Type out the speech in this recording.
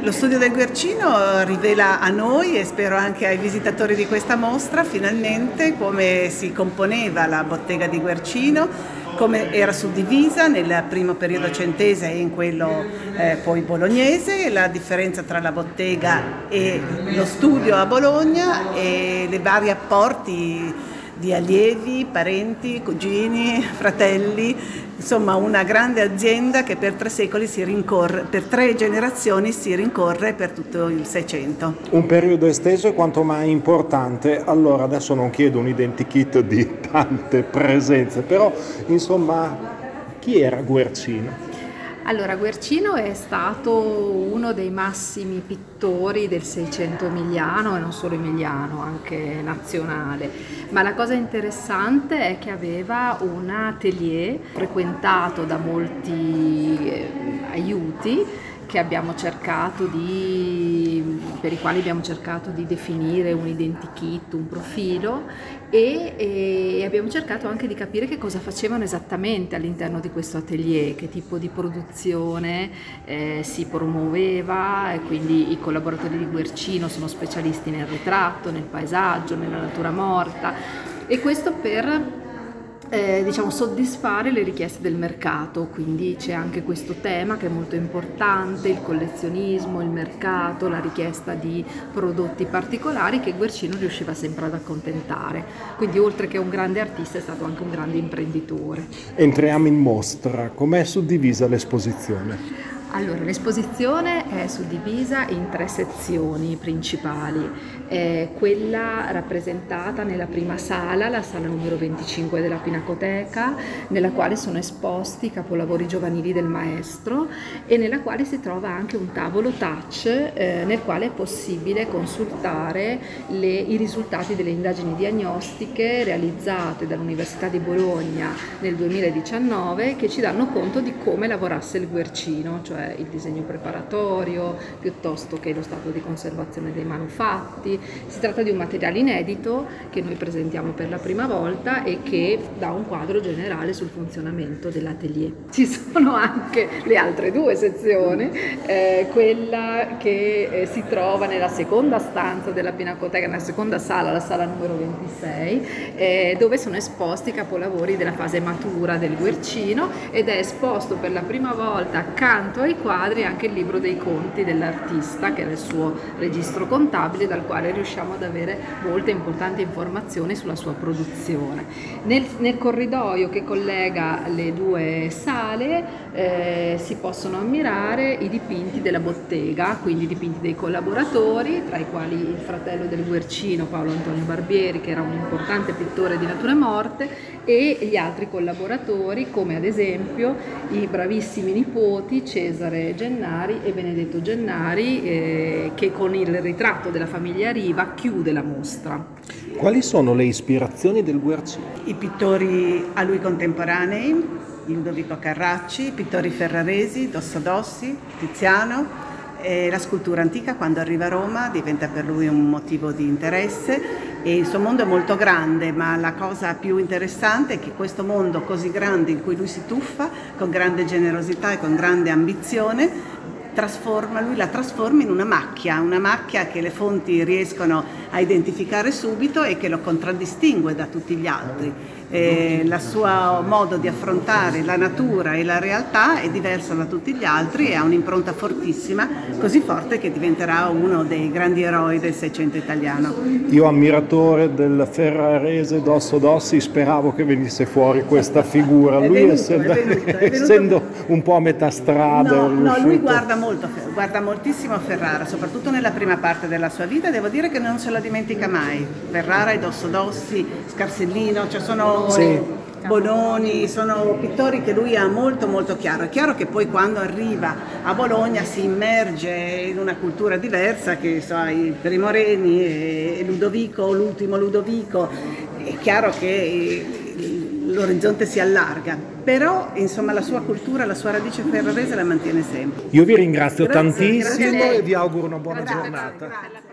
Lo studio del Guercino rivela a noi e spero anche ai visitatori di questa mostra finalmente come si componeva la bottega di Guercino, come era suddivisa nel primo periodo centese e in quello poi bolognese, la differenza tra la bottega e lo studio a Bologna e le vari apporti di allievi, parenti, cugini, fratelli, insomma una grande azienda che per 3 secoli si rincorre, per 3 generazioni si rincorre per tutto il Seicento. Un periodo esteso e quanto mai importante. Allora adesso non chiedo un identikit di tante presenze, però insomma chi era Guercino? Allora, Guercino è stato uno dei massimi pittori del Seicento emiliano e non solo emiliano, anche nazionale. Ma la cosa interessante è che aveva un atelier frequentato da molti aiuti per i quali abbiamo cercato di definire un identikit, un profilo e abbiamo cercato anche di capire che cosa facevano esattamente all'interno di questo atelier, che tipo di produzione si promuoveva, e quindi i collaboratori di Guercino sono specialisti nel ritratto, nel paesaggio, nella natura morta, e questo per soddisfare le richieste del mercato. Quindi c'è anche questo tema che è molto importante, il collezionismo, il mercato, la richiesta di prodotti particolari che Guercino riusciva sempre ad accontentare. Quindi oltre che un grande artista è stato anche un grande imprenditore. Entriamo in mostra. Com'è suddivisa l'esposizione? Allora, l'esposizione è suddivisa in 3 sezioni principali. Quella rappresentata nella prima sala, la sala numero 25 della Pinacoteca, nella quale sono esposti i capolavori giovanili del maestro e nella quale si trova anche un tavolo touch nel quale è possibile consultare i risultati delle indagini diagnostiche realizzate dall'Università di Bologna nel 2019, che ci danno conto di come lavorasse il Guercino, cioè il disegno preparatorio piuttosto che lo stato di conservazione dei manufatti. Si tratta di un materiale inedito che noi presentiamo per la prima volta e che dà un quadro generale sul funzionamento dell'atelier. Ci sono anche le altre 2 sezioni, quella che si trova nella seconda stanza della Pinacoteca, nella seconda sala, la sala numero 26, dove sono esposti i capolavori della fase matura del Guercino, ed è esposto per la prima volta accanto ai quadri anche il libro dei conti dell'artista, che era il suo registro contabile, dal quale riusciamo ad avere molte importanti informazioni sulla sua produzione. Nel corridoio che collega le 2 sale si possono ammirare i dipinti della bottega, quindi i dipinti dei collaboratori, tra i quali il fratello del Guercino, Paolo Antonio Barbieri, che era un importante pittore di nature morte, e gli altri collaboratori, come ad esempio i bravissimi nipoti Cesare Gennari e Benedetto Gennari, che con il ritratto della famiglia Riva chiude la mostra. Quali sono le ispirazioni del Guercino? I pittori a lui contemporanei, Ludovico Carracci, i pittori ferraresi, Dosso Dossi, Tiziano. La scultura antica, quando arriva a Roma, diventa per lui un motivo di interesse, e il suo mondo è molto grande, ma la cosa più interessante è che questo mondo così grande in cui lui si tuffa con grande generosità e con grande ambizione, lui la trasforma in una macchia che le fonti riescono a identificare subito e che lo contraddistingue da tutti gli altri. Il suo modo di affrontare la natura e la realtà è diverso da tutti gli altri e ha un'impronta fortissima, così forte che diventerà uno dei grandi eroi del Seicento italiano. Io, ammiratore del ferrarese Dosso Dossi, speravo che venisse fuori questa figura. Lui essendo un po' a metà strada. No, lui guarda moltissimo a Ferrara, soprattutto nella prima parte della sua vita, e devo dire che non se la dimentica mai. Ferrara e Dosso Dossi, Scarsellino, sono Bononi, sono pittori che lui ha molto molto chiaro. È chiaro che poi quando arriva a Bologna si immerge in una cultura diversa, che so, i Primo Reni e Ludovico, l'ultimo Ludovico, è chiaro che l'orizzonte si allarga, però insomma la sua cultura, la sua radice ferrarese la mantiene sempre. Io vi ringrazio tantissimo e vi auguro una buona giornata. Grazie.